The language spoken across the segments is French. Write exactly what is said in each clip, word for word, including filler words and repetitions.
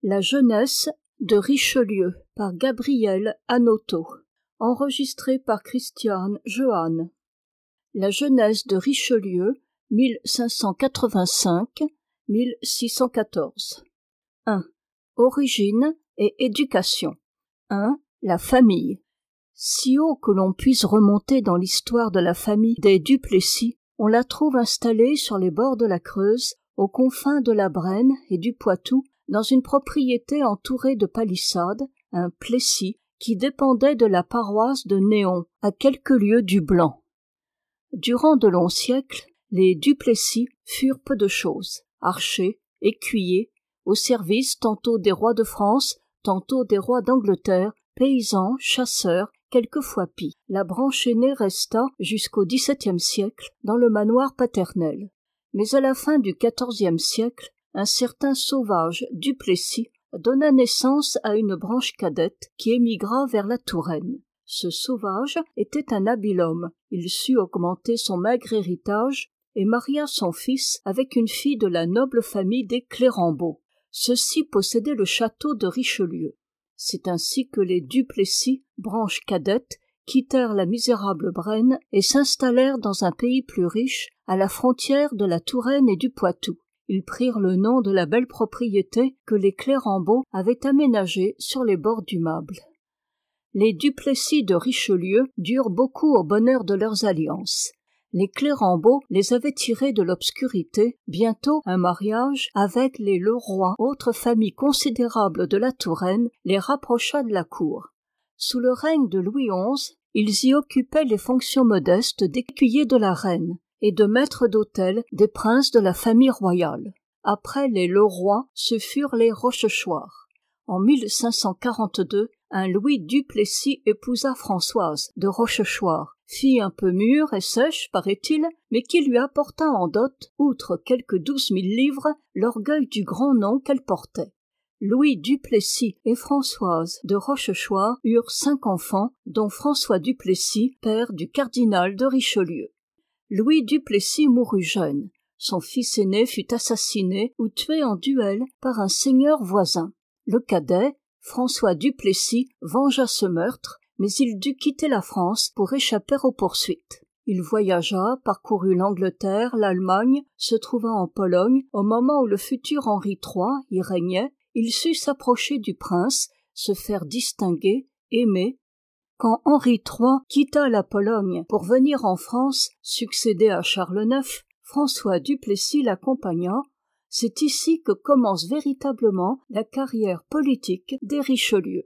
La jeunesse de Richelieu par Gabriel Hanotaux. Enregistré par Christiane Johannes. La jeunesse de Richelieu, mille cinq cent quatre-vingt-cinq à mille six cent quatorze. un. Origine et éducation. un. La famille. Si haut que l'on puisse remonter dans l'histoire de la famille des Du Plessis, on la trouve installée sur les bords de la Creuse, aux confins de la Brenne et du Poitou, dans une propriété entourée de palissades, un Plessis, qui dépendait de la paroisse de Néon, à quelques lieues du Blanc. Durant de longs siècles, les Du Plessis furent peu de choses, archers, écuyers, au service tantôt des rois de France, tantôt des rois d'Angleterre, paysans, chasseurs, quelquefois pis. La branche aînée resta jusqu'au dix-septième siècle dans le manoir paternel. Mais à la fin du quatorzième siècle, un certain Sauvage Du Plessis donna naissance à une branche cadette qui émigra vers la Touraine. Ce Sauvage était un habile homme. Il sut augmenter son maigre héritage et maria son fils avec une fille de la noble famille des Clérambault. Ceux-ci possédaient le château de Richelieu. C'est ainsi que les Du Plessis, branche cadette, quittèrent la misérable Brenne et s'installèrent dans un pays plus riche, à la frontière de la Touraine et du Poitou. Ils prirent le nom de la belle propriété que les Clérambault avaient aménagée sur les bords du Mable. Les Du Plessis de Richelieu durent beaucoup au bonheur de leurs alliances. Les Clérambault les avaient tirés de l'obscurité. Bientôt, un mariage avec les Leroy, autre famille considérable de la Touraine, les rapprocha de la cour. Sous le règne de Louis onze, ils y occupaient les fonctions modestes d'écuyer de la reine et de maître d'hôtel des princes de la famille royale. Après les Leroy, ce furent les Rochechouart. En mille cinq cent quarante-deux, un Louis Du Plessis épousa Françoise de Rochechouart, fille un peu mûre et sèche, paraît-il, mais qui lui apporta en dot, outre quelques douze mille livres, l'orgueil du grand nom qu'elle portait. Louis Du Plessis et Françoise de Rochechouart eurent cinq enfants, dont François Du Plessis, père du cardinal de Richelieu. Louis Du Plessis mourut jeune. Son fils aîné fut assassiné ou tué en duel par un seigneur voisin. Le cadet, François Du Plessis, vengea ce meurtre, mais il dut quitter la France pour échapper aux poursuites. Il voyagea, parcourut l'Angleterre, l'Allemagne, se trouva en Pologne, au moment où le futur Henri trois y régnait. Il sut s'approcher du prince, se faire distinguer, aimer. Quand Henri trois quitta la Pologne pour venir en France, succéder à Charles neuf, François Du Plessis l'accompagna. C'est ici que commence véritablement la carrière politique des Richelieu.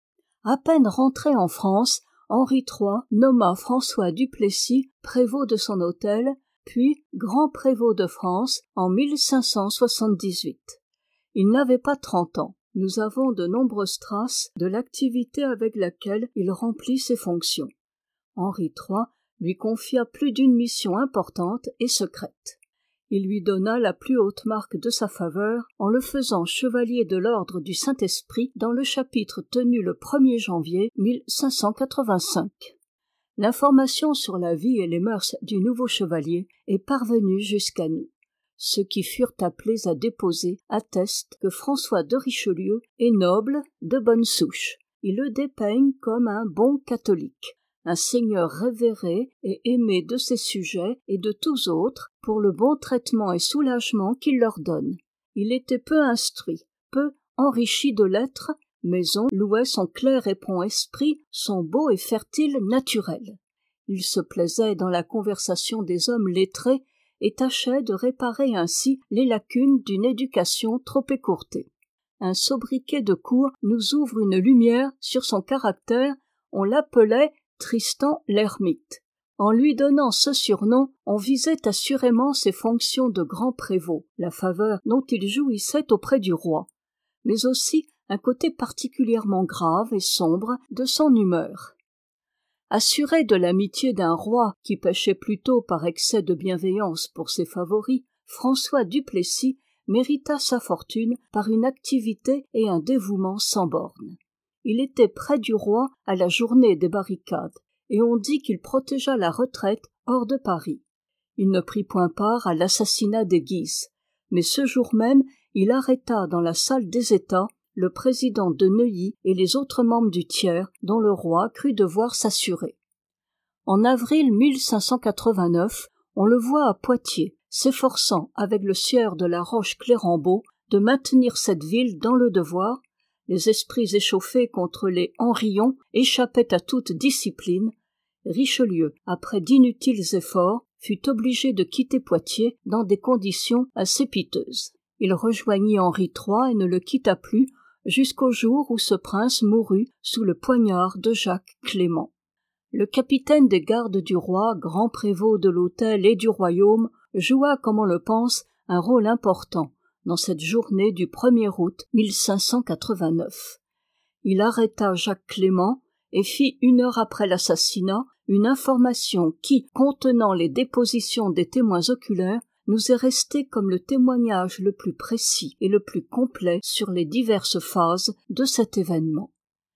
À peine rentré en France, Henri trois nomma François Du Plessis prévôt de son hôtel, puis grand prévôt de France en mille cinq cent soixante-dix-huit. Il n'avait pas trente ans. Nous avons de nombreuses traces de l'activité avec laquelle il remplit ses fonctions. Henri trois lui confia plus d'une mission importante et secrète. Il lui donna la plus haute marque de sa faveur en le faisant chevalier de l'ordre du Saint-Esprit dans le chapitre tenu le premier janvier mille cinq cent quatre-vingt-cinq. L'information sur la vie et les mœurs du nouveau chevalier est parvenue jusqu'à nous. Ceux qui furent appelés à déposer attestent que François de Richelieu est noble, de bonne souche. Ils le dépeignent comme un bon catholique, un seigneur révéré et aimé de ses sujets et de tous autres pour le bon traitement et soulagement qu'il leur donne. Il était peu instruit, peu enrichi de lettres, mais on louait son clair et prompt esprit, son beau et fertile naturel. Il se plaisait dans la conversation des hommes lettrés et tâchait de réparer ainsi les lacunes d'une éducation trop écourtée. Un sobriquet de cour nous ouvre une lumière sur son caractère. On l'appelait Tristan l'Hermite. En lui donnant ce surnom, on visait assurément ses fonctions de grand prévôt, la faveur dont il jouissait auprès du roi, mais aussi un côté particulièrement grave et sombre de son humeur. Assuré de l'amitié d'un roi qui péchait plutôt par excès de bienveillance pour ses favoris, François Du Plessis mérita sa fortune par une activité et un dévouement sans bornes. Il était près du roi à la journée des barricades, et on dit qu'il protégea la retraite hors de Paris. Il ne prit point part à l'assassinat des Guises, mais ce jour même, il arrêta dans la salle des États le président de Neuilly et les autres membres du tiers dont le roi crut devoir s'assurer. En avril mille cinq cent quatre-vingt-neuf, on le voit à Poitiers, s'efforçant avec le sieur de la Roche-Clérambault de maintenir cette ville dans le devoir. Les esprits échauffés contre les Henrion échappaient à toute discipline. Richelieu, après d'inutiles efforts, fut obligé de quitter Poitiers dans des conditions assez piteuses. Il rejoignit Henri trois et ne le quitta plus jusqu'au jour où ce prince mourut sous le poignard de Jacques Clément. Le capitaine des gardes du roi, grand prévôt de l'hôtel et du royaume, joua, comme on le pense, un rôle important dans cette journée du premier août mille cinq cent quatre-vingt-neuf. Il arrêta Jacques Clément et fit, une heure après l'assassinat, une information qui, contenant les dépositions des témoins oculaires, nous est restée comme le témoignage le plus précis et le plus complet sur les diverses phases de cet événement.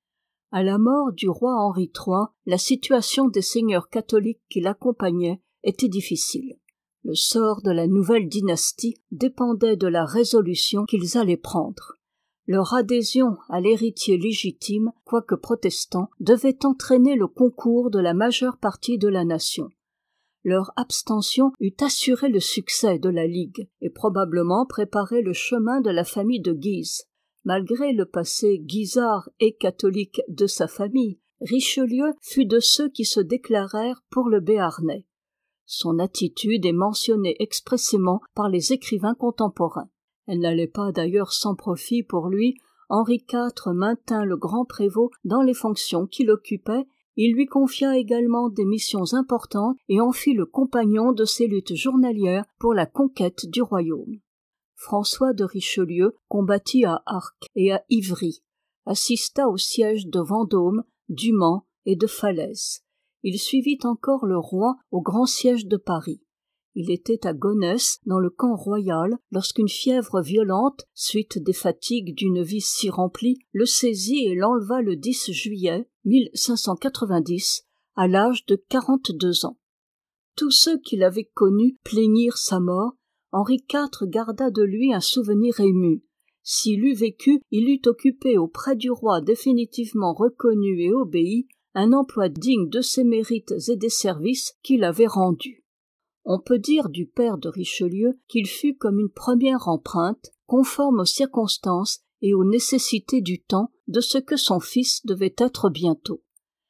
À la mort du roi Henri trois, la situation des seigneurs catholiques qui l'accompagnaient était difficile. Le sort de la nouvelle dynastie dépendait de la résolution qu'ils allaient prendre. Leur adhésion à l'héritier légitime, quoique protestant, devait entraîner le concours de la majeure partie de la nation. Leur abstention eût assuré le succès de la Ligue et probablement préparé le chemin de la famille de Guise. Malgré le passé guisard et catholique de sa famille, Richelieu fut de ceux qui se déclarèrent pour le Béarnais. Son attitude est mentionnée expressément par les écrivains contemporains. Elle n'allait pas d'ailleurs sans profit pour lui. Henri quatre maintint le grand prévôt dans les fonctions qu'il occupait. Il lui confia également des missions importantes et en fit le compagnon de ses luttes journalières pour la conquête du royaume. François de Richelieu combattit à Arques et à Ivry, assista au siège de Vendôme, du Mans et de Falaise. Il suivit encore le roi au grand siège de Paris. Il était à Gonesse, dans le camp royal, lorsqu'une fièvre violente, suite des fatigues d'une vie si remplie, le saisit et l'enleva le dix juillet mille cinq cent quatre-vingt-dix, à l'âge de quarante-deux ans. Tous ceux qui l'avaient connu plaignirent sa mort. Henri quatre garda de lui un souvenir ému. S'il eût vécu, il eût occupé auprès du roi définitivement reconnu et obéi un emploi digne de ses mérites et des services qu'il avait rendus. On peut dire du père de Richelieu qu'il fut comme une première empreinte, conforme aux circonstances et aux nécessités du temps de ce que son fils devait être bientôt.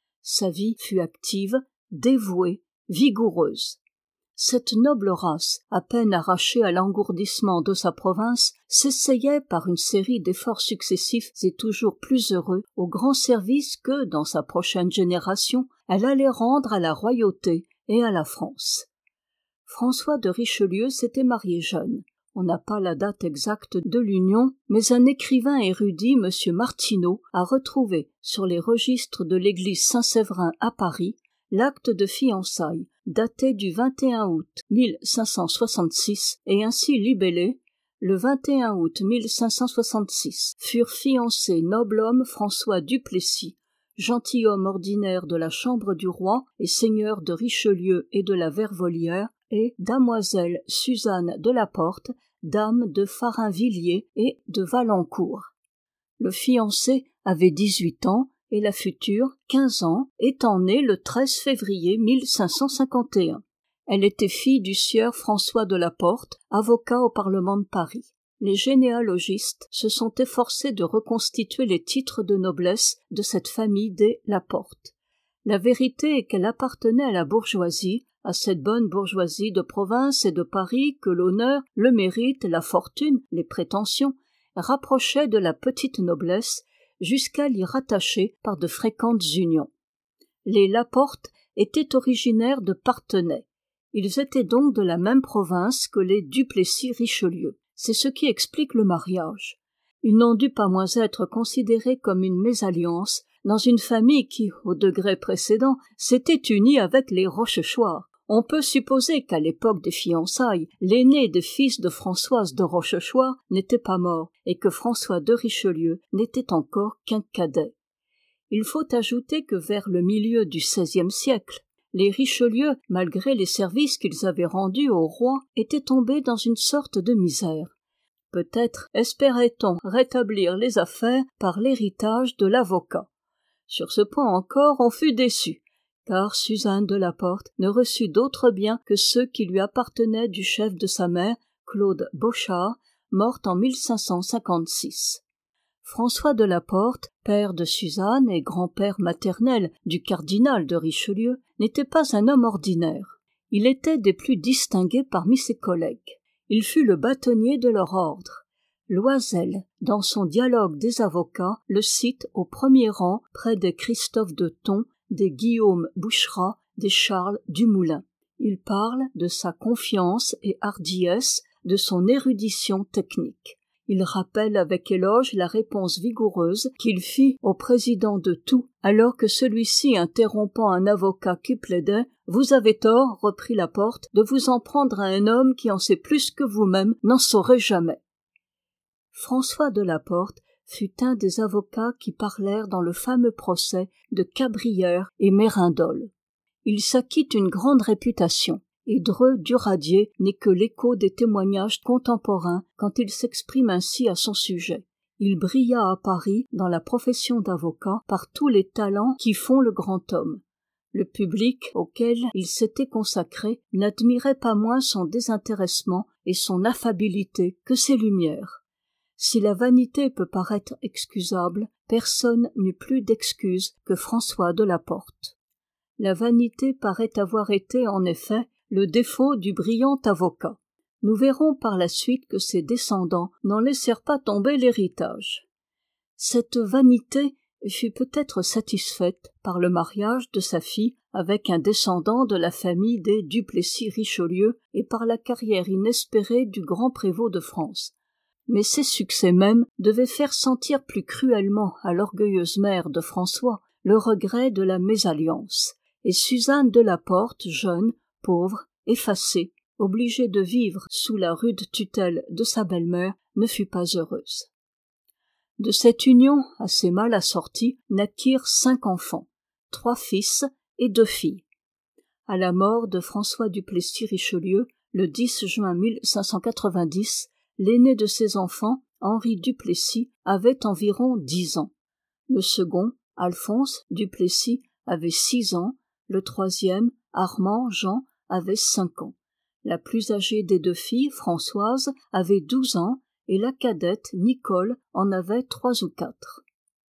Sa vie fut active, dévouée, vigoureuse. Cette noble race, à peine arrachée à l'engourdissement de sa province, s'essayait par une série d'efforts successifs et toujours plus heureux au grand service que, dans sa prochaine génération, elle allait rendre à la royauté et à la France. François de Richelieu s'était marié jeune. On n'a pas la date exacte de l'union, mais un écrivain érudit, M. Martineau, a retrouvé sur les registres de l'église Saint-Séverin à Paris l'acte de fiançailles daté du vingt et un août mille cinq cent soixante-six et ainsi libellé « Le vingt et un août mille cinq cent soixante-six furent fiancés noble homme François Duplessis, gentilhomme ordinaire de la Chambre du Roi et seigneur de Richelieu et de la Vervollière, et damoiselle Suzanne de la Porte, dame de Farinvilliers et de Valencourt. Le fiancé avait dix-huit ans et la future quinze ans, étant née le treize février mille cinq cent cinquante et un. Elle était fille du sieur François de la Porte, avocat au Parlement de Paris. Les généalogistes se sont efforcés de reconstituer les titres de noblesse de cette famille des La Porte. La vérité est qu'elle appartenait à la bourgeoisie, à cette bonne bourgeoisie de province et de Paris que l'honneur, le mérite, la fortune, les prétentions rapprochaient de la petite noblesse jusqu'à l'y rattacher par de fréquentes unions. Les La Porte étaient originaires de Parthenay. Ils étaient donc de la même province que les Duplessis-Richelieu. C'est ce qui explique le mariage. Il n'en dut pas moins être considéré comme une mésalliance dans une famille qui, au degré précédent, s'était unie avec les Rochechouart. On peut supposer qu'à l'époque des fiançailles, l'aîné des fils de Françoise de Rochechouart n'était pas mort et que François de Richelieu n'était encore qu'un cadet. Il faut ajouter que vers le milieu du seizième siècle, les Richelieu, malgré les services qu'ils avaient rendus au roi, étaient tombés dans une sorte de misère. Peut-être espérait-on rétablir les affaires par l'héritage de l'avocat. Sur ce point encore, on fut déçu, car Suzanne de La Porte ne reçut d'autres biens que ceux qui lui appartenaient du chef de sa mère, Claude Bochart, morte en mille cinq cent cinquante-six. François de La Porte, père de Suzanne et grand-père maternel du cardinal de Richelieu, n'était pas un homme ordinaire. Il était des plus distingués parmi ses collègues. Il fut le bâtonnier de leur ordre. Loisel, dans son dialogue des avocats, le cite au premier rang près des Christophe de Thon, des Guillaume Boucherat, des Charles Dumoulin. Il parle de sa confiance et hardiesse, de son érudition technique. Il rappelle avec éloge la réponse vigoureuse qu'il fit au président de Tout, alors que celui-ci, interrompant un avocat qui plaidait, « Vous avez tort, reprit La Porte, de vous en prendre à un homme qui en sait plus que vous-même, n'en saurait jamais. » François de La Porte fut un des avocats qui parlèrent dans le fameux procès de Cabrières et Mérindol. Il s'acquit une grande réputation. Et Dreux d'Uradier n'est que l'écho des témoignages contemporains quand il s'exprime ainsi à son sujet. Il brilla à Paris dans la profession d'avocat par tous les talents qui font le grand homme. Le public auquel il s'était consacré n'admirait pas moins son désintéressement et son affabilité que ses lumières. Si la vanité peut paraître excusable, personne n'eut plus d'excuse que François de La Porte. La vanité paraît avoir été, en effet, le défaut du brillant avocat. Nous verrons par la suite que ses descendants n'en laissèrent pas tomber l'héritage. Cette vanité fut peut-être satisfaite par le mariage de sa fille avec un descendant de la famille des Duplessis-Richelieu et par la carrière inespérée du grand prévôt de France. Mais ces succès mêmes devaient faire sentir plus cruellement à l'orgueilleuse mère de François le regret de la mésalliance, et Suzanne de La Porte, jeune, pauvre, effacée, obligée de vivre sous la rude tutelle de sa belle-mère, ne fut pas heureuse. De cette union assez mal assortie naquirent cinq enfants, trois fils et deux filles. À la mort de François Duplessis-Richelieu, le dix juin mille cinq cent quatre-vingt-dix, l'aîné de ses enfants, Henri Duplessis, avait environ dix ans. Le second, Alphonse Duplessis, avait six ans, le troisième, Armand Jean, avait cinq ans. La plus âgée des deux filles, Françoise, avait douze ans, et la cadette, Nicole, en avait trois ou quatre.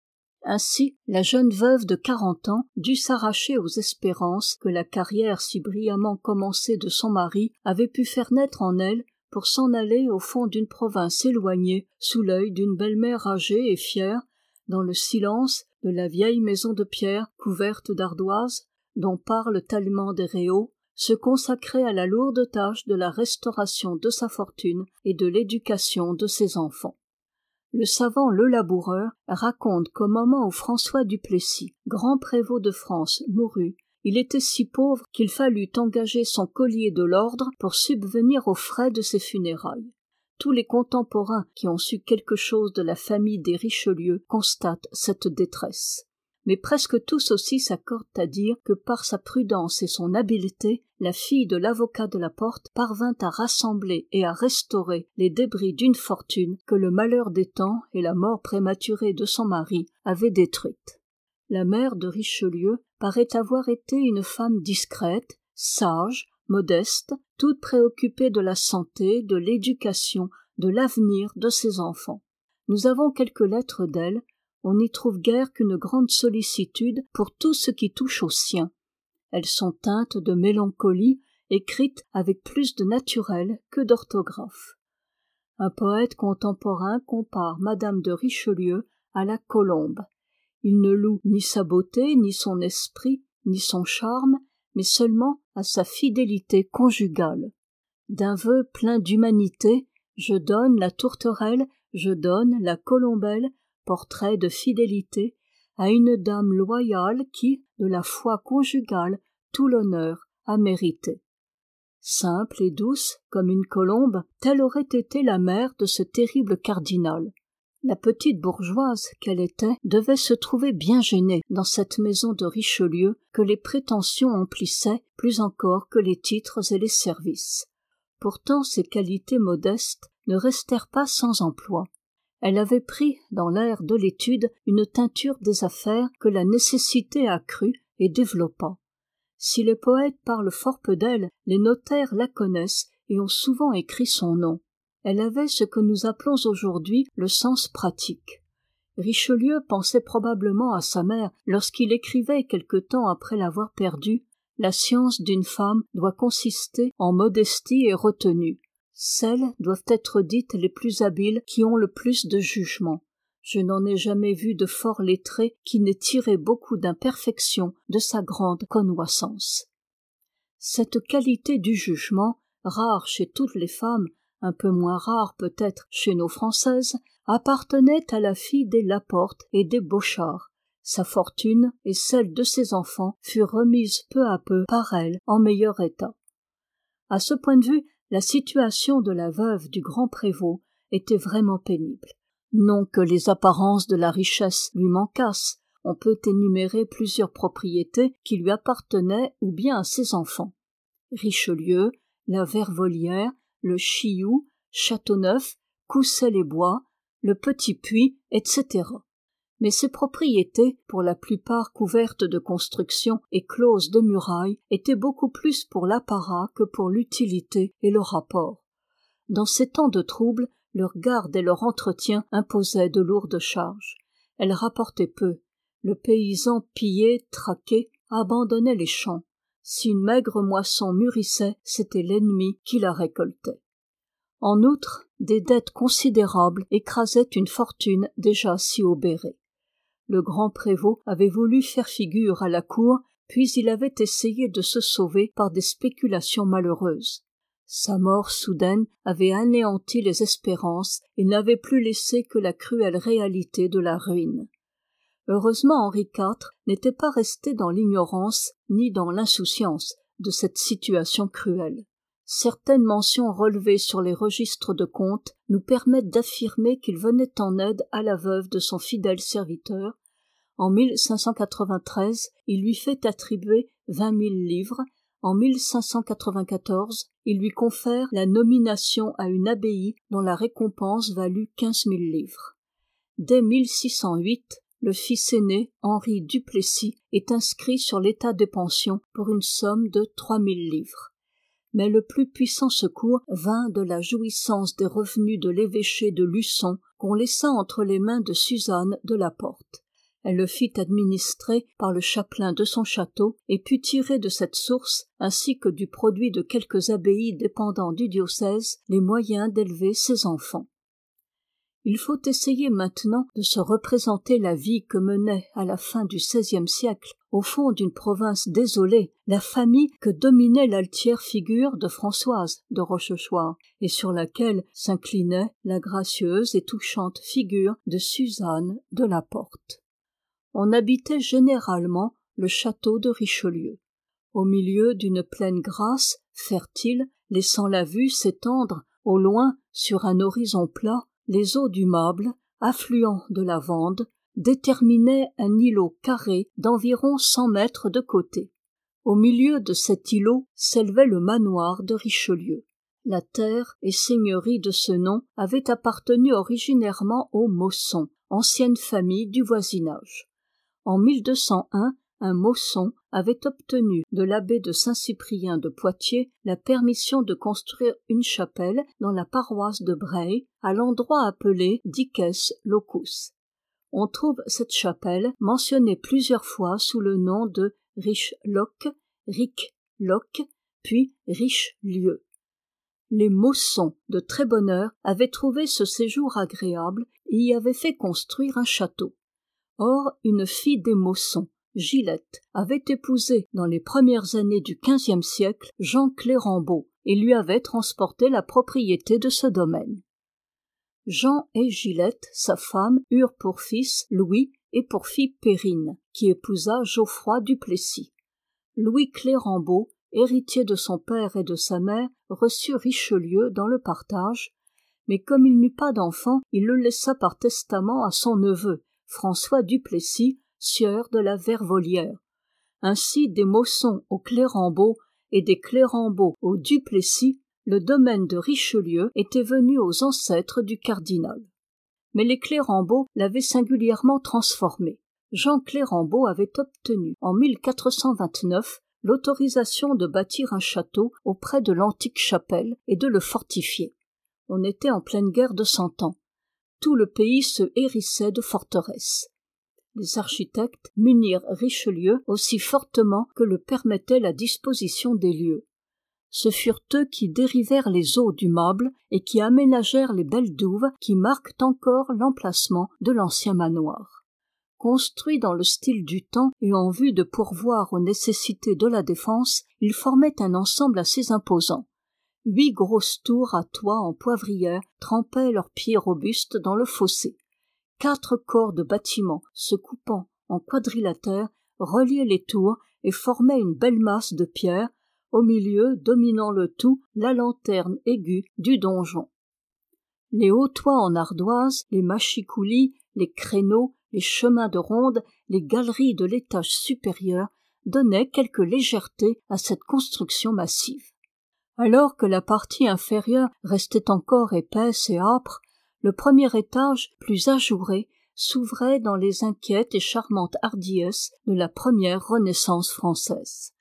Ainsi, la jeune veuve de quarante ans dut s'arracher aux espérances que la carrière si brillamment commencée de son mari avait pu faire naître en elle pour s'en aller au fond d'une province éloignée, sous l'œil d'une belle-mère âgée et fière, dans le silence de la vieille maison de pierre couverte d'ardoises, dont parle Talleyrand des Réaux, se consacrer à la lourde tâche de la restauration de sa fortune et de l'éducation de ses enfants. Le savant Le Laboureur raconte qu'au moment où François Duplessis, grand prévôt de France, mourut, il était si pauvre qu'il fallut engager son collier de l'ordre pour subvenir aux frais de ses funérailles. Tous les contemporains qui ont su quelque chose de la famille des Richelieu constatent cette détresse. Mais presque tous aussi s'accordent à dire que par sa prudence et son habileté, la fille de l'avocat de La Porte parvint à rassembler et à restaurer les débris d'une fortune que le malheur des temps et la mort prématurée de son mari avaient détruite. La mère de Richelieu paraît avoir été une femme discrète, sage, modeste, toute préoccupée de la santé, de l'éducation, de l'avenir de ses enfants. Nous avons quelques lettres d'elle. On n'y trouve guère qu'une grande sollicitude pour tout ce qui touche aux siens. Elles sont teintes de mélancolie, écrites avec plus de naturel que d'orthographe. Un poète contemporain compare Madame de Richelieu à la colombe. Il ne loue ni sa beauté, ni son esprit, ni son charme, mais seulement à sa fidélité conjugale. D'un vœu plein d'humanité, je donne la tourterelle, je donne la colombelle, portrait de fidélité, à une dame loyale qui, de la foi conjugale, tout l'honneur a mérité. Simple et douce comme une colombe, telle aurait été la mère de ce terrible cardinal. La petite bourgeoise qu'elle était devait se trouver bien gênée dans cette maison de Richelieu que les prétentions emplissaient plus encore que les titres et les services. Pourtant ses qualités modestes ne restèrent pas sans emploi. Elle avait pris dans l'air de l'étude une teinture des affaires que la nécessité accrut et développa. Si les poètes parlent fort peu d'elle, les notaires la connaissent et ont souvent écrit son nom. Elle avait ce que nous appelons aujourd'hui le sens pratique. Richelieu pensait probablement à sa mère lorsqu'il écrivait quelque temps après l'avoir perdue: « La science d'une femme doit consister en modestie et retenue. Celles doivent être dites les plus habiles qui ont le plus de jugement. Je n'en ai jamais vu de fort lettré qui n'ait tiré beaucoup d'imperfection de sa grande connoissance. » Cette qualité du jugement, rare chez toutes les femmes, un peu moins rare peut-être chez nos Françaises, appartenait à la fille des Laporte et des Bochart. Sa fortune et celle de ses enfants furent remises peu à peu par elle en meilleur état. À ce point de vue, la situation de la veuve du grand prévôt était vraiment pénible. Non que les apparences de la richesse lui manquassent, on peut énumérer plusieurs propriétés qui lui appartenaient ou bien à ses enfants. Richelieu, la Vervollière, le Chioux, Châteauneuf, Coussay-les-Bois, le Petit Puy, et cetera. Mais ces propriétés, pour la plupart couvertes de constructions et closes de murailles, étaient beaucoup plus pour l'apparat que pour l'utilité et le rapport. Dans ces temps de trouble, leur garde et leur entretien imposaient de lourdes charges. Elles rapportaient peu. Le paysan pillé, traqué, abandonnait les champs. Si une maigre moisson mûrissait, c'était l'ennemi qui la récoltait. En outre, des dettes considérables écrasaient une fortune déjà si obérée. Le grand prévôt avait voulu faire figure à la cour, puis il avait essayé de se sauver par des spéculations malheureuses. Sa mort soudaine avait anéanti les espérances et n'avait plus laissé que la cruelle réalité de la ruine. Heureusement, Henri quatre n'était pas resté dans l'ignorance ni dans l'insouciance de cette situation cruelle. Certaines mentions relevées sur les registres de comptes nous permettent d'affirmer qu'il venait en aide à la veuve de son fidèle serviteur. En mille cinq cent quatre-vingt-treize, il lui fait attribuer vingt mille livres. En mille cinq cent quatre-vingt-quatorze, il lui confère la nomination à une abbaye dont la récompense valut quinze mille livres. Dès mille six cent huit, le fils aîné, Henri Duplessis, est inscrit sur l'état des pensions pour une somme de trois mille livres. Mais le plus puissant secours vint de la jouissance des revenus de l'évêché de Luçon qu'on laissa entre les mains de Suzanne de la Porte. Elle le fit administrer par le chapelain de son château et put tirer de cette source, ainsi que du produit de quelques abbayes dépendant du diocèse, les moyens d'élever ses enfants. Il faut essayer maintenant de se représenter la vie que menait à la fin du seizième siècle, au fond d'une province désolée, la famille que dominait l'altière figure de Françoise de Rochechouart et sur laquelle s'inclinait la gracieuse et touchante figure de Suzanne de la Porte. On habitait généralement le château de Richelieu. Au milieu d'une plaine grasse, fertile, laissant la vue s'étendre au loin sur un horizon plat, les eaux du Mable, affluent de la Vende, déterminaient un îlot carré d'environ cent mètres de côté. Au milieu de cet îlot s'élevait le manoir de Richelieu. La terre et seigneurie de ce nom avaient appartenu originairement aux Maussons, ancienne famille du voisinage. En mille deux cent un, un Mausson avait obtenu de l'abbé de Saint-Cyprien de Poitiers la permission de construire une chapelle dans la paroisse de Breil, à l'endroit appelé Dices Locus. On trouve cette chapelle mentionnée plusieurs fois sous le nom de Richloc, Ric-Loc, puis Richelieu. Les Maussons, de très bonne heure, avaient trouvé ce séjour agréable et y avaient fait construire un château. Or, une fille des Maussons, Gilette, avait épousé dans les premières années du quinzième siècle Jean Clérambault et lui avait transporté la propriété de ce domaine. Jean et Gilette, sa femme, eurent pour fils Louis et pour fille Périne, qui épousa Geoffroy Duplessis. Louis Clérambault, héritier de son père et de sa mère, reçut Richelieu dans le partage, mais comme il n'eut pas d'enfant, il le laissa par testament à son neveu, François Duplessis, sieur de la Vervollière. Ainsi, des Maussons aux Clérambault et des Clérambault aux Duplessis, le domaine de Richelieu était venu aux ancêtres du cardinal. Mais les Clérambault l'avaient singulièrement transformé. Jean Clérambault avait obtenu en mille quatre cent vingt-neuf l'autorisation de bâtir un château auprès de l'antique chapelle et de le fortifier. On était en pleine guerre de Cent Ans. Tout le pays se hérissait de forteresses. Les architectes munirent Richelieu aussi fortement que le permettait la disposition des lieux. Ce furent eux qui dérivèrent les eaux du Mable et qui aménagèrent les belles douves qui marquent encore l'emplacement de l'ancien manoir. Construit dans le style du temps et en vue de pourvoir aux nécessités de la défense, il formait un ensemble assez imposant. Huit grosses tours à toit en poivrière trempaient leurs pieds robustes dans le fossé. Quatre corps de bâtiments se coupant en quadrilatères reliaient les tours et formaient une belle masse de pierre, au milieu, dominant le tout, la lanterne aiguë du donjon. Les hauts toits en ardoise, les mâchicoulis, les créneaux, les chemins de ronde, les galeries de l'étage supérieur donnaient quelque légèreté à cette construction massive. Alors que la partie inférieure restait encore épaisse et âpre, le premier étage, plus ajouré, s'ouvrait dans les inquiètes et charmantes hardiesses de la première Renaissance française.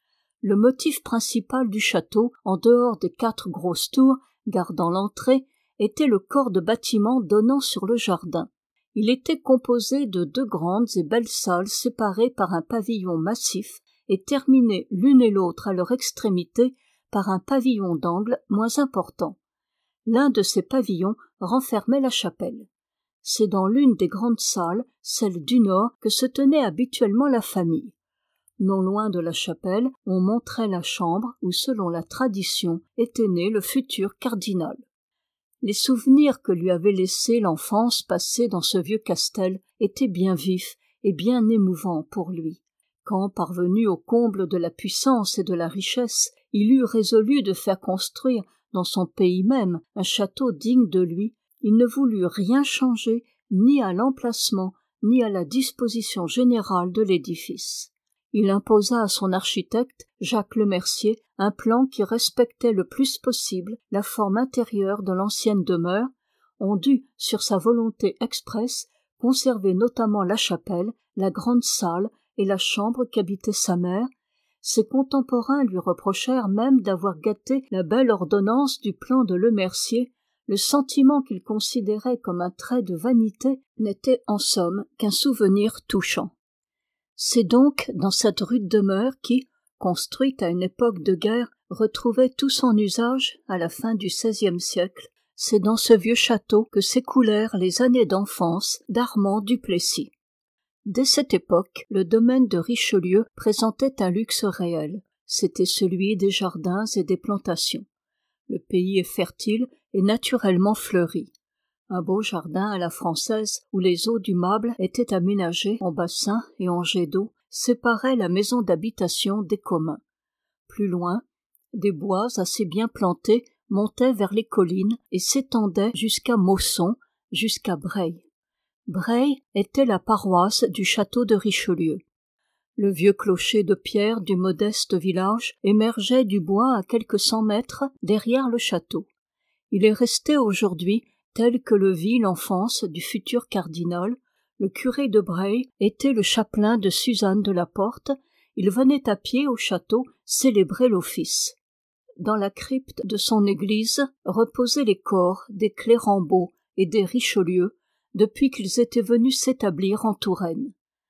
Le motif principal du château, en dehors des quatre grosses tours gardant l'entrée, était le corps de bâtiment donnant sur le jardin. Il était composé de deux grandes et belles salles séparées par un pavillon massif et terminées l'une et l'autre à leur extrémité par un pavillon d'angle moins important. L'un de ces pavillons renfermait la chapelle. C'est dans l'une des grandes salles, celle du nord, que se tenait habituellement la famille. Non loin de la chapelle, on montrait la chambre où, selon la tradition, était né le futur cardinal. Les souvenirs que lui avait laissés l'enfance passée dans ce vieux castel étaient bien vifs et bien émouvants pour lui. Quand, parvenu au comble de la puissance et de la richesse, il eut résolu de faire construire dans son pays même un château digne de lui, il ne voulut rien changer ni à l'emplacement ni à la disposition générale de l'édifice. Il imposa à son architecte, Jacques Lemercier, un plan qui respectait le plus possible la forme intérieure de l'ancienne demeure. On dut, sur sa volonté expresse, conserver notamment la chapelle, la grande salle et la chambre qu'habitait sa mère. Ses contemporains lui reprochèrent même d'avoir gâté la belle ordonnance du plan de Lemercier. Le sentiment qu'il considérait comme un trait de vanité n'était en somme qu'un souvenir touchant. C'est donc dans cette rude demeure qui, construite à une époque de guerre, retrouvait tout son usage à la fin du seizième siècle, c'est dans ce vieux château que s'écoulèrent les années d'enfance d'Armand Duplessis. Dès cette époque, le domaine de Richelieu présentait un luxe réel. C'était celui des jardins et des plantations. Le pays est fertile et naturellement fleuri. Un beau jardin à la française où les eaux du Mable étaient aménagées en bassins et en jets d'eau séparait la maison d'habitation des communs. Plus loin, des bois assez bien plantés montaient vers les collines et s'étendaient jusqu'à Mausson, jusqu'à Breil. Breil était la paroisse du château de Richelieu. Le vieux clocher de pierre du modeste village émergeait du bois à quelques cent mètres derrière le château. Il est resté aujourd'hui tel que le vit l'enfance du futur cardinal. Le curé de Breil était le chapelain de Suzanne de la Porte. Il venait à pied au château célébrer l'office. Dans la crypte de son église reposaient les corps des Clérambault et des Richelieu depuis qu'ils étaient venus s'établir en Touraine.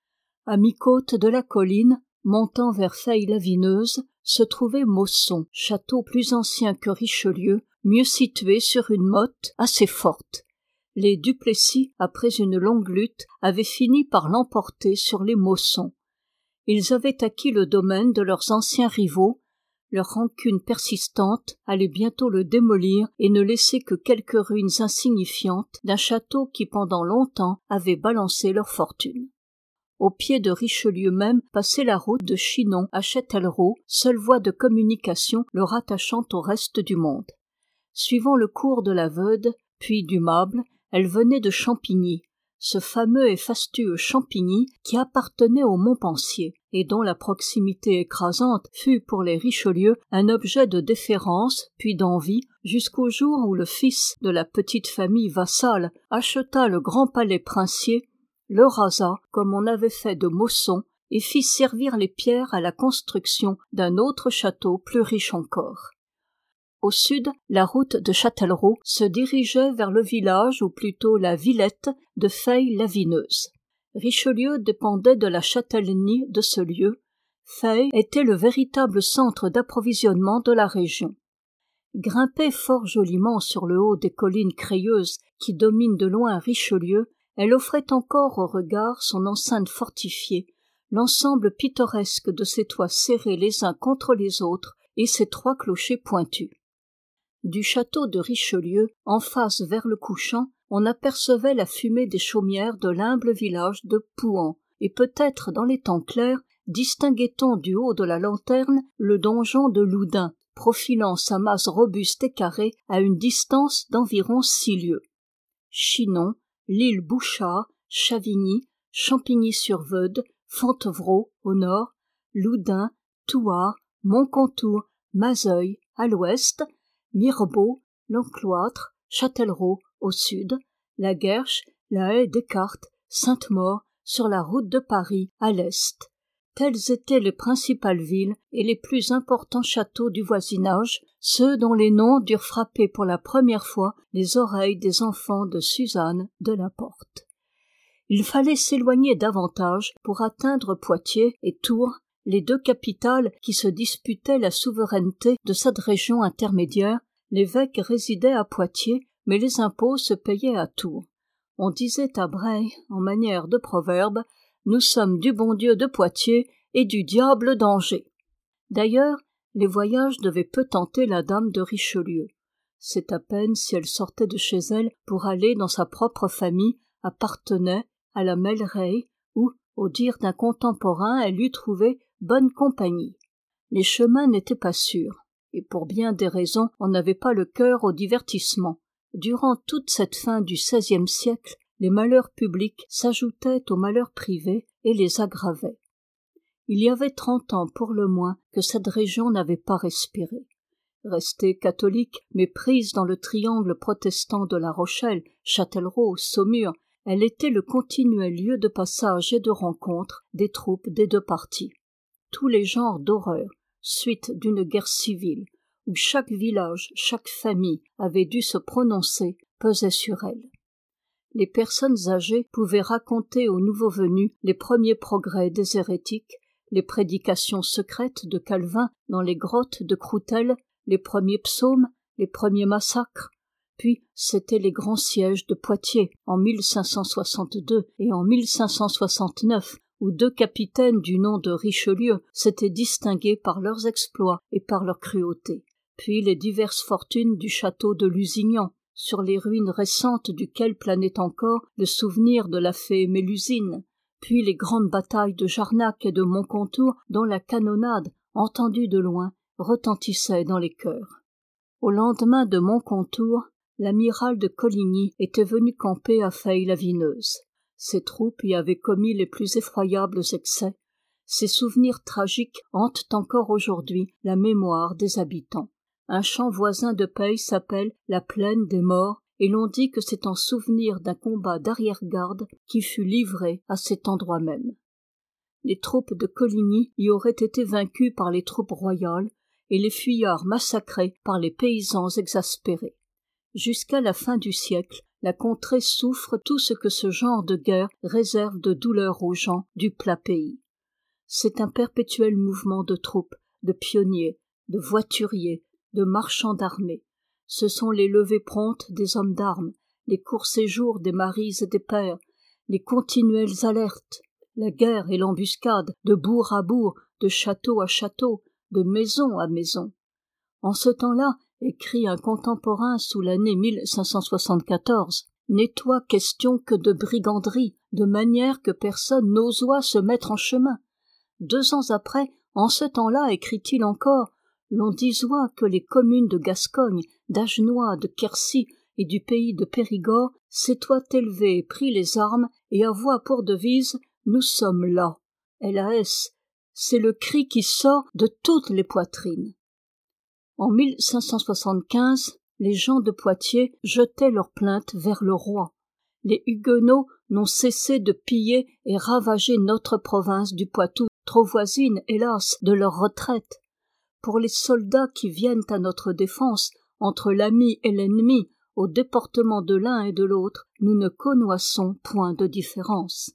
À mi-côte de la colline, montant vers Feille-Lavineuse, se trouvait Mausson, château plus ancien que Richelieu, mieux situé sur une motte assez forte. Les Duplessis, après une longue lutte, avaient fini par l'emporter sur les Maussons. Ils avaient acquis le domaine de leurs anciens rivaux. Leur rancune persistante allait bientôt le démolir et ne laisser que quelques ruines insignifiantes d'un château qui pendant longtemps avait balancé leur fortune. Au pied de Richelieu même passait la route de Chinon à Châtellerault, seule voie de communication le rattachant au reste du monde. Suivant le cours de la Veude, puis du Mable, elle venait de Champigny. ce fameux et fastueux Champigny qui appartenait au Montpensier et dont la proximité écrasante fut pour les Richelieu un objet de déférence puis d'envie jusqu'au jour où le fils de la petite famille vassale acheta le grand palais princier, le rasa comme on avait fait de Mauson et fit servir les pierres à la construction d'un autre château plus riche encore. Au sud, la route de Châtellerault se dirigeait vers le village ou plutôt la villette de Feil-Lavineuse. Richelieu dépendait de la châtellenie de ce lieu. Feil était le véritable centre d'approvisionnement de la région. Grimpée fort joliment sur le haut des collines crayeuses qui dominent de loin Richelieu, elle offrait encore au regard son enceinte fortifiée, l'ensemble pittoresque de ses toits serrés les uns contre les autres et ses trois clochers pointus. Du château de Richelieu, en face vers le couchant, on apercevait la fumée des chaumières de l'humble village de Pouhans, et peut-être dans les temps clairs, distinguait-on du haut de la lanterne le donjon de Loudun, profilant sa masse robuste et carrée à une distance d'environ six lieues. Chinon, l'île Bouchard, Chavigny, Champigny-sur-Veude, Fontevraud au nord, Loudun, Thouars, Montcontour, Mazeuil à l'ouest, Mirebeau, l'Encloître, Châtellerault au sud, la Guerche, la Haie Descartes, Sainte-Maure sur la route de Paris à l'est. Telles étaient les principales villes et les plus importants châteaux du voisinage, ceux dont les noms durent frapper pour la première fois les oreilles des enfants de Suzanne de La Porte. Il fallait s'éloigner davantage pour atteindre Poitiers et Tours, les deux capitales qui se disputaient la souveraineté de cette région intermédiaire. L'évêque résidait à Poitiers, mais les impôts se payaient à Tours. On disait à Breil, en manière de proverbe, « Nous sommes du bon Dieu de Poitiers et du diable d'Angers ». D'ailleurs, les voyages devaient peu tenter la dame de Richelieu. C'est à peine si elle sortait de chez elle pour aller dans sa propre famille, appartenait à la Meilleraye, où, au dire d'un contemporain, elle eût trouvé bonne compagnie. Les chemins n'étaient pas sûrs, et pour bien des raisons, on n'avait pas le cœur au divertissement. Durant toute cette fin du seizième siècle, les malheurs publics s'ajoutaient aux malheurs privés et les aggravaient. Il y avait trente ans pour le moins que cette région n'avait pas respiré. Restée catholique, mais prise dans le triangle protestant de La Rochelle, Châtellerault, Saumur, elle était le continuel lieu de passage et de rencontre des troupes des deux partis. Tous les genres d'horreur, suite d'une guerre civile, où chaque village, chaque famille avait dû se prononcer, pesaient sur elle. Les personnes âgées pouvaient raconter aux nouveaux venus les premiers progrès des hérétiques, les prédications secrètes de Calvin dans les grottes de Croutelle, les premiers psaumes, les premiers massacres. Puis c'étaient les grands sièges de Poitiers en mille cinq cent soixante-deux et en mille cinq cent soixante-neuf, où deux capitaines du nom de Richelieu s'étaient distingués par leurs exploits et par leur cruauté. Puis les diverses fortunes du château de Lusignan, sur les ruines récentes duquel planait encore le souvenir de la fée Mélusine. Puis les grandes batailles de Jarnac et de Montcontour, dont la canonnade, entendue de loin, retentissait dans les cœurs. Au lendemain de Montcontour, l'amiral de Coligny était venu camper à Feil-Lavineuse. Ses troupes y avaient commis les plus effroyables excès. Ces souvenirs tragiques hantent encore aujourd'hui la mémoire des habitants. Un champ voisin de Peille s'appelle la Plaine des Morts, et l'on dit que c'est en souvenir d'un combat d'arrière-garde qui fut livré à cet endroit même. Les troupes de Coligny y auraient été vaincues par les troupes royales et les fuyards massacrés par les paysans exaspérés. Jusqu'à la fin du siècle, la contrée souffre tout ce que ce genre de guerre réserve de douleur aux gens du plat pays. C'est un perpétuel mouvement de troupes, de pionniers, de voituriers, de marchands d'armée. Ce sont les levées promptes des hommes d'armes, les courts séjours des maris et des pères, les continuelles alertes, la guerre et l'embuscade, de bourg à bourg, de château à château, de maison à maison. En ce temps-là, écrit un contemporain sous l'année mille cinq cent soixante-quatorze, n'était question que de briganderie, de manière que personne n'osoit se mettre en chemin. Deux ans après, en ce temps-là, écrit-il encore, l'on disoit que les communes de Gascogne, d'Agenois, de Quercy et du pays de Périgord, s'étoit élevé et prit les armes, et avoua pour devise « Nous sommes là ». L A S, c'est le cri qui sort de toutes les poitrines. En mille cinq cent soixante-quinze, les gens de Poitiers jetaient leurs plaintes vers le roi. Les Huguenots n'ont cessé de piller et ravager notre province du Poitou, trop voisine, hélas, de leur retraite. Pour les soldats qui viennent à notre défense, entre l'ami et l'ennemi, au déportement de l'un et de l'autre, nous ne connoissons point de différence.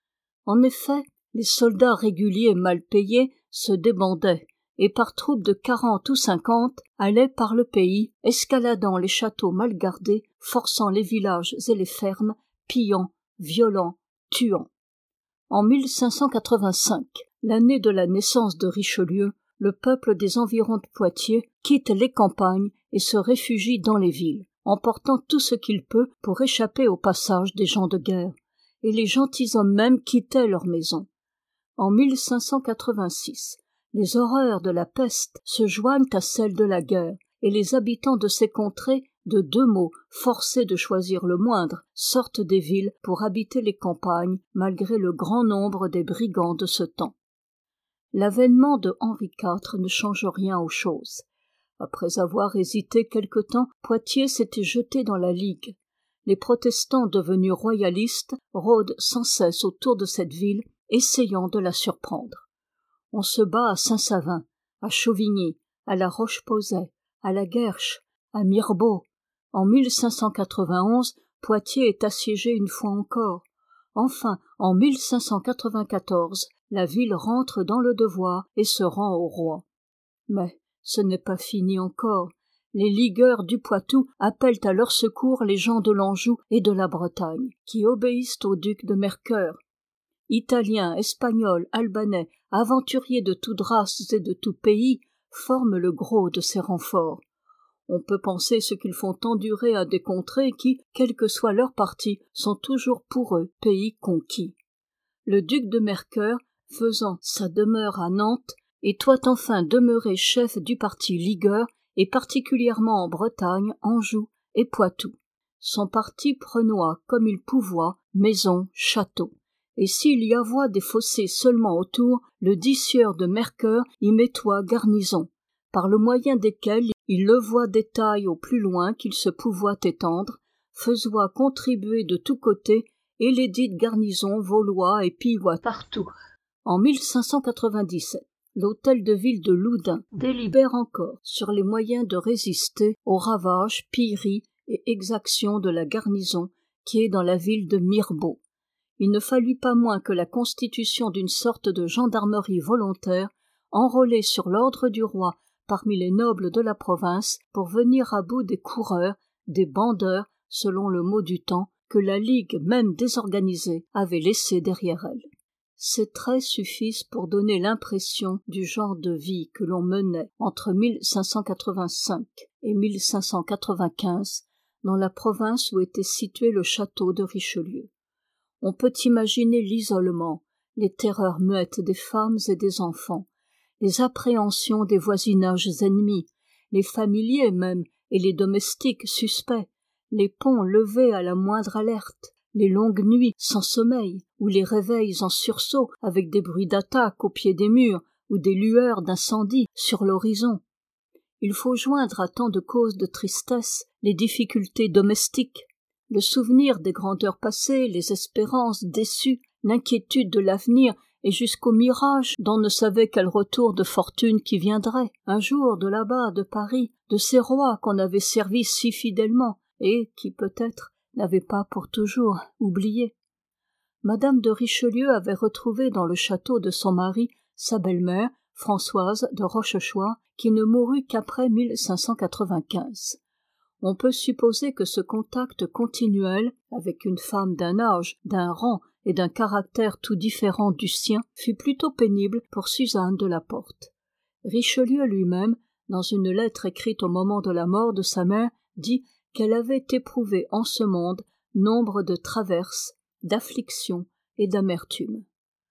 En effet, les soldats réguliers mal payés se débandaient, et par troupes de quarante ou cinquante allaient par le pays, escaladant les châteaux mal gardés, forçant les villages et les fermes, pillant, violant, tuant. En mille cinq cent quatre-vingt-cinq, l'année de la naissance de Richelieu, le peuple des environs de Poitiers quitte les campagnes et se réfugie dans les villes, emportant tout ce qu'il peut pour échapper au passage des gens de guerre, et les gentilshommes même quittaient leurs maisons. En mille cinq cent quatre-vingt-six, les horreurs de la peste se joignent à celles de la guerre, et les habitants de ces contrées, de deux mots, forcés de choisir le moindre, sortent des villes pour habiter les campagnes, malgré le grand nombre des brigands de ce temps. L'avènement de Henri quatre ne change rien aux choses. Après avoir hésité quelque temps, Poitiers s'était jeté dans la Ligue. Les protestants devenus royalistes rôdent sans cesse autour de cette ville, essayant de la surprendre. On se bat à Saint-Savin, à Chauvigny, à la Roche-Posay, à la Guerche, à Mirebeau. En mille cinq cent quatre-vingt-onze, Poitiers est assiégée une fois encore. Enfin, en mille cinq cent quatre-vingt-quatorze, la ville rentre dans le devoir et se rend au roi. Mais ce n'est pas fini encore. Les ligueurs du Poitou appellent à leur secours les gens de l'Anjou et de la Bretagne, qui obéissent au duc de Mercœur. Italiens, Espagnols, Albanais, aventuriers de toutes races et de tout pays forment le gros de ces renforts. On peut penser ce qu'ils font endurer à des contrées qui, quel que soit leur parti, sont toujours pour eux pays conquis. Le duc de Mercœur, faisant sa demeure à Nantes, étoit enfin demeuré chef du parti ligueur, et particulièrement en Bretagne, Anjou et Poitou. Son parti prenoit comme il pouvoit maisons, châteaux. Et s'il y avoit des fossés seulement autour, le dix-sieur de Mercœur y mettoit garnison, par le moyen desquels il levoit des tailles au plus loin qu'il se pouvoit étendre, faisoit contribuer de tous côtés, et les dites garnisons vaulois et pilloient partout. En mille cinq cent quatre-vingt-dix-sept, l'hôtel de ville de Loudun délibère encore sur les moyens de résister aux ravages, pilleries et exactions de la garnison qui est dans la ville de Mirebeau. Il ne fallut pas moins que la constitution d'une sorte de gendarmerie volontaire, enrôlée sur l'ordre du roi parmi les nobles de la province, pour venir à bout des coureurs, des bandeurs, selon le mot du temps, que la Ligue même désorganisée avait laissé derrière elle. Ces traits suffisent pour donner l'impression du genre de vie que l'on menait entre mille cinq cent quatre-vingt-cinq et mille cinq cent quatre-vingt-quinze dans la province où était situé le château de Richelieu. On peut imaginer l'isolement, les terreurs muettes des femmes et des enfants, les appréhensions des voisinages ennemis, les familiers même et les domestiques suspects, les ponts levés à la moindre alerte, les longues nuits sans sommeil, ou les réveils en sursaut avec des bruits d'attaque au pied des murs ou des lueurs d'incendie sur l'horizon. Il faut joindre à tant de causes de tristesse les difficultés domestiques, le souvenir des grandeurs passées, les espérances déçues, l'inquiétude de l'avenir et jusqu'au mirage dont ne savait quel retour de fortune qui viendrait un jour de là-bas, de Paris, de ces rois qu'on avait servis si fidèlement et qui peut-être n'avaient pas pour toujours oublié. Madame de Richelieu avait retrouvé dans le château de son mari sa belle-mère, Françoise de Rochechouart, qui ne mourut qu'après mille cinq cent quatre-vingt-quinze. On peut supposer que ce contact continuel, avec une femme d'un âge, d'un rang et d'un caractère tout différent du sien, fut plutôt pénible pour Suzanne de la Porte. Richelieu lui-même, dans une lettre écrite au moment de la mort de sa mère, dit qu'elle avait éprouvé en ce monde nombre de traverses, d'afflictions et d'amertume.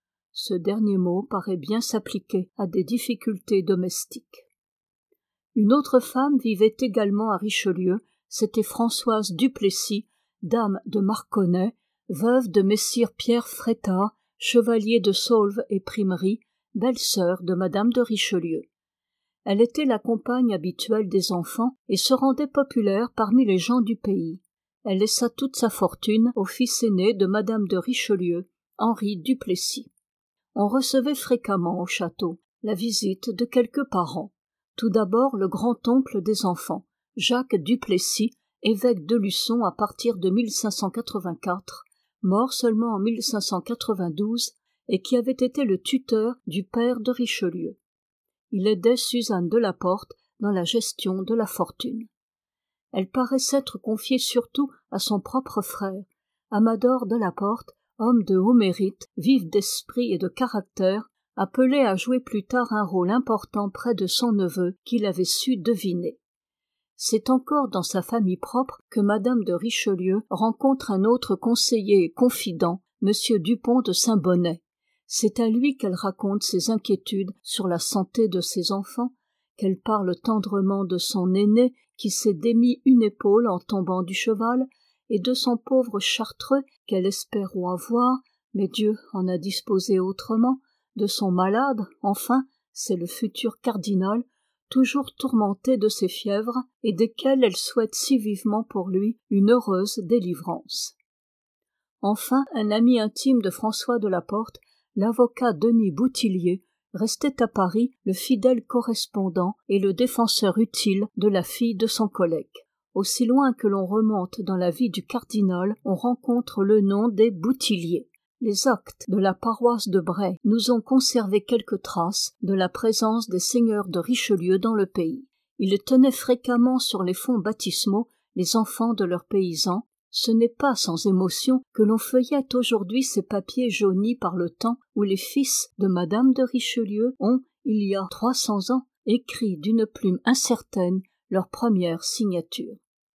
Ce dernier mot paraît bien s'appliquer à des difficultés domestiques. Une autre femme vivait également à Richelieu, c'était Françoise Duplessis, dame de Marconnay, veuve de messire Pierre Frétard, chevalier de Saulve et Primerie, belle-sœur de madame de Richelieu. Elle était la compagne habituelle des enfants et se rendait populaire parmi les gens du pays. Elle laissa toute sa fortune au fils aîné de madame de Richelieu, Henri Duplessis. On recevait fréquemment au château la visite de quelques parents. Tout d'abord le grand-oncle des enfants, Jacques Duplessis, évêque de Luçon à partir de mille cinq cent quatre-vingt-quatre, mort seulement en mille cinq cent quatre-vingt-douze, et qui avait été le tuteur du père de Richelieu. Il aidait Suzanne de La Porte dans la gestion de la fortune. Elle paraît s'être confiée surtout à son propre frère, Amador de La Porte, homme de haut mérite, vif d'esprit et de caractère, appelé à jouer plus tard un rôle important près de son neveu qu'il avait su deviner. C'est encore dans sa famille propre que madame de Richelieu rencontre un autre conseiller et confident, monsieur Dupont de Saint-Bonnet. C'est à lui qu'elle raconte ses inquiétudes sur la santé de ses enfants, qu'elle parle tendrement de son aîné qui s'est démis une épaule en tombant du cheval, et de son pauvre Chartreux qu'elle espère avoir, mais Dieu en a disposé autrement, de son malade, enfin, c'est le futur cardinal, toujours tourmenté de ses fièvres, et desquelles elle souhaite si vivement pour lui une heureuse délivrance. Enfin, un ami intime de François de La Porte, l'avocat Denis Boutillier, restait à Paris le fidèle correspondant et le défenseur utile de la fille de son collègue. Aussi loin que l'on remonte dans la vie du cardinal, on rencontre le nom des Boutilliers. Les actes de la paroisse de Bray nous ont conservé quelques traces de la présence des seigneurs de Richelieu dans le pays. Ils tenaient fréquemment sur les fonds baptismaux les enfants de leurs paysans. Ce n'est pas sans émotion que l'on feuillette aujourd'hui ces papiers jaunis par le temps où les fils de madame de Richelieu ont, il y a trois cents ans, écrit d'une plume incertaine leur première signature.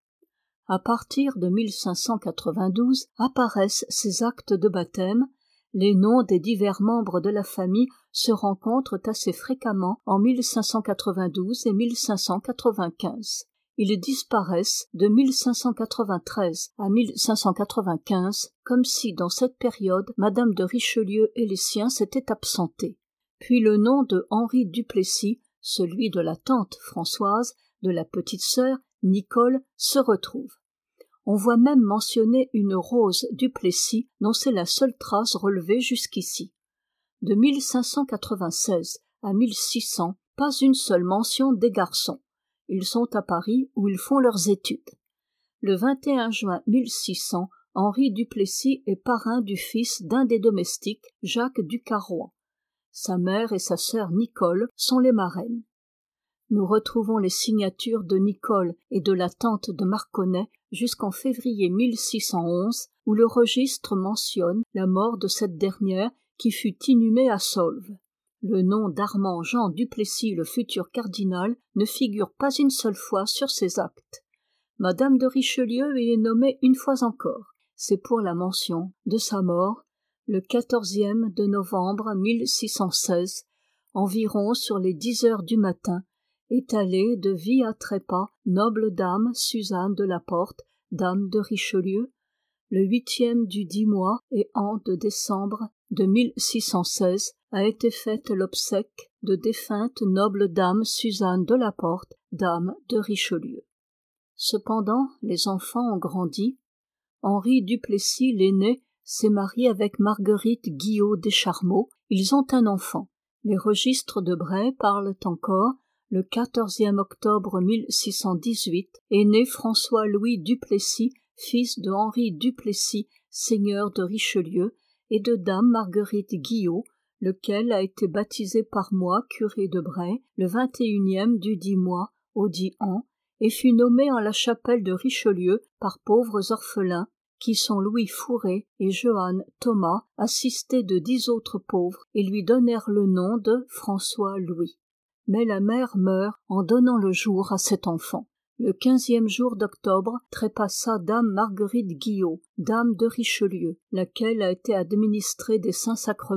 À partir de mille cinq cent quatre-vingt-douze apparaissent ces actes de baptême. Les noms des divers membres de la famille se rencontrent assez fréquemment en mille cinq cent quatre-vingt-douze et mille cinq cent quatre-vingt-quinze. Ils disparaissent de mille cinq cent quatre-vingt-treize à mille cinq cent quatre-vingt-quinze, comme si dans cette période madame de Richelieu et les siens s'étaient absentés. Puis le nom de Henri Duplessis, celui de la tante Françoise, de la petite sœur Nicole, se retrouve. On voit même mentionner une Rose Duplessis dont c'est la seule trace relevée jusqu'ici. De mille cinq cent quatre-vingt-seize à mille six cents, pas une seule mention des garçons. Ils sont à Paris où ils font leurs études. Le vingt et un juin mille six cents, Henri Duplessis est parrain du fils d'un des domestiques, Jacques Ducarrois. Sa mère et sa sœur Nicole sont les marraines. Nous retrouvons les signatures de Nicole et de la tante de Marconnay jusqu'en février mille six cent onze, où le registre mentionne la mort de cette dernière qui fut inhumée à Saulve. Le nom d'Armand Jean Duplessis, le futur cardinal, ne figure pas une seule fois sur ces actes. Madame de Richelieu y est nommée une fois encore. C'est pour la mention de sa mort, le quatorzième de novembre mille six cent seize, environ sur les dix heures du matin, étalée de vie à trépas, noble dame Suzanne de La Porte, dame de Richelieu, le huitième du dix mois et an de décembre de mille six cent seize, a été faite l'obsèque de défunte noble dame Suzanne de La Porte, dame de Richelieu. Cependant, les enfants ont grandi. Henri Duplessis, l'aîné, s'est marié avec Marguerite Guillot Descharmeaux. Ils ont un enfant. Les registres de Bray parlent encore. Le quatorzième octobre mille six cent dix-huit est né François-Louis Duplessis, fils de Henri Duplessis, seigneur de Richelieu, et de dame Marguerite Guillot, lequel a été baptisé par moi, curé de Bray, le vingt et unième du dix mois, au dix an, et fut nommé en la chapelle de Richelieu par pauvres orphelins, qui sont Louis Fourré et Johann Thomas, assistés de dix autres pauvres, et lui donnèrent le nom de François-Louis. Mais la mère meurt en donnant le jour à cet enfant. Le quinzième jour d'octobre trépassa dame Marguerite Guillot, dame de Richelieu, laquelle a été administrée des Saints-Sacrements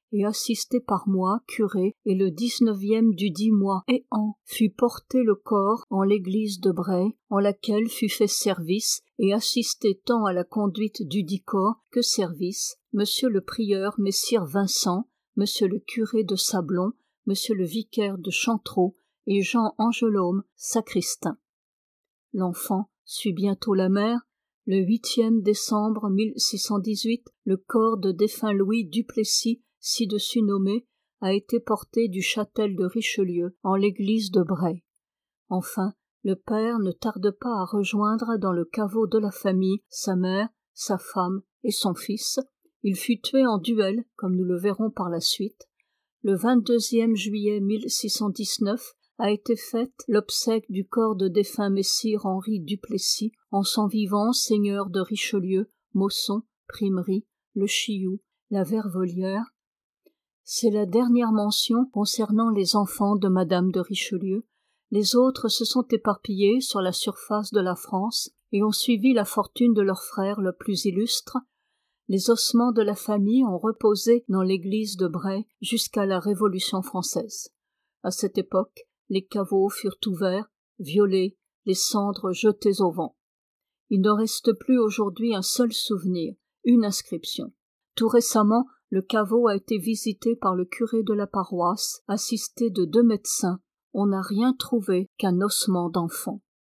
et assisté par moi, curé, et le dix-neuvième du dit mois et an, fut porté le corps en l'église de Bray, en laquelle fut fait service, et assisté tant à la conduite du dit corps que service, monsieur le prieur messire Vincent, monsieur le curé de Sablon, monsieur le vicaire de Chantreau, et Jean Angelôme, sacristain. L'enfant suit bientôt la mère. Le huitième décembre mille six cent dix-huit, le corps de défunt Louis Duplessis, ci-dessus nommé, a été porté du châtel de Richelieu en l'église de Bray. Enfin, le père ne tarde pas à rejoindre dans le caveau de la famille sa mère, sa femme et son fils. Il fut tué en duel, comme nous le verrons par la suite. Le vingt-deuxième juillet mille six cent dix-neuf a été faite l'obsèque du corps de défunt messire Henri Duplessis, en son vivant seigneur de Richelieu, Mauson, Primerie, Le Chioux, la Vervolière. C'est la dernière mention concernant les enfants de Madame de Richelieu. Les autres se sont éparpillés sur la surface de la France et ont suivi la fortune de leur frère le plus illustre. Les ossements de la famille ont reposé dans l'église de Bray jusqu'à la Révolution française. À cette époque, les caveaux furent ouverts, violés, les cendres jetées au vent. Il ne reste plus aujourd'hui un seul souvenir, une inscription. Tout récemment, le caveau a été visité par le curé de la paroisse, assisté de deux médecins. On n'a rien trouvé qu'un ossement d'enfant.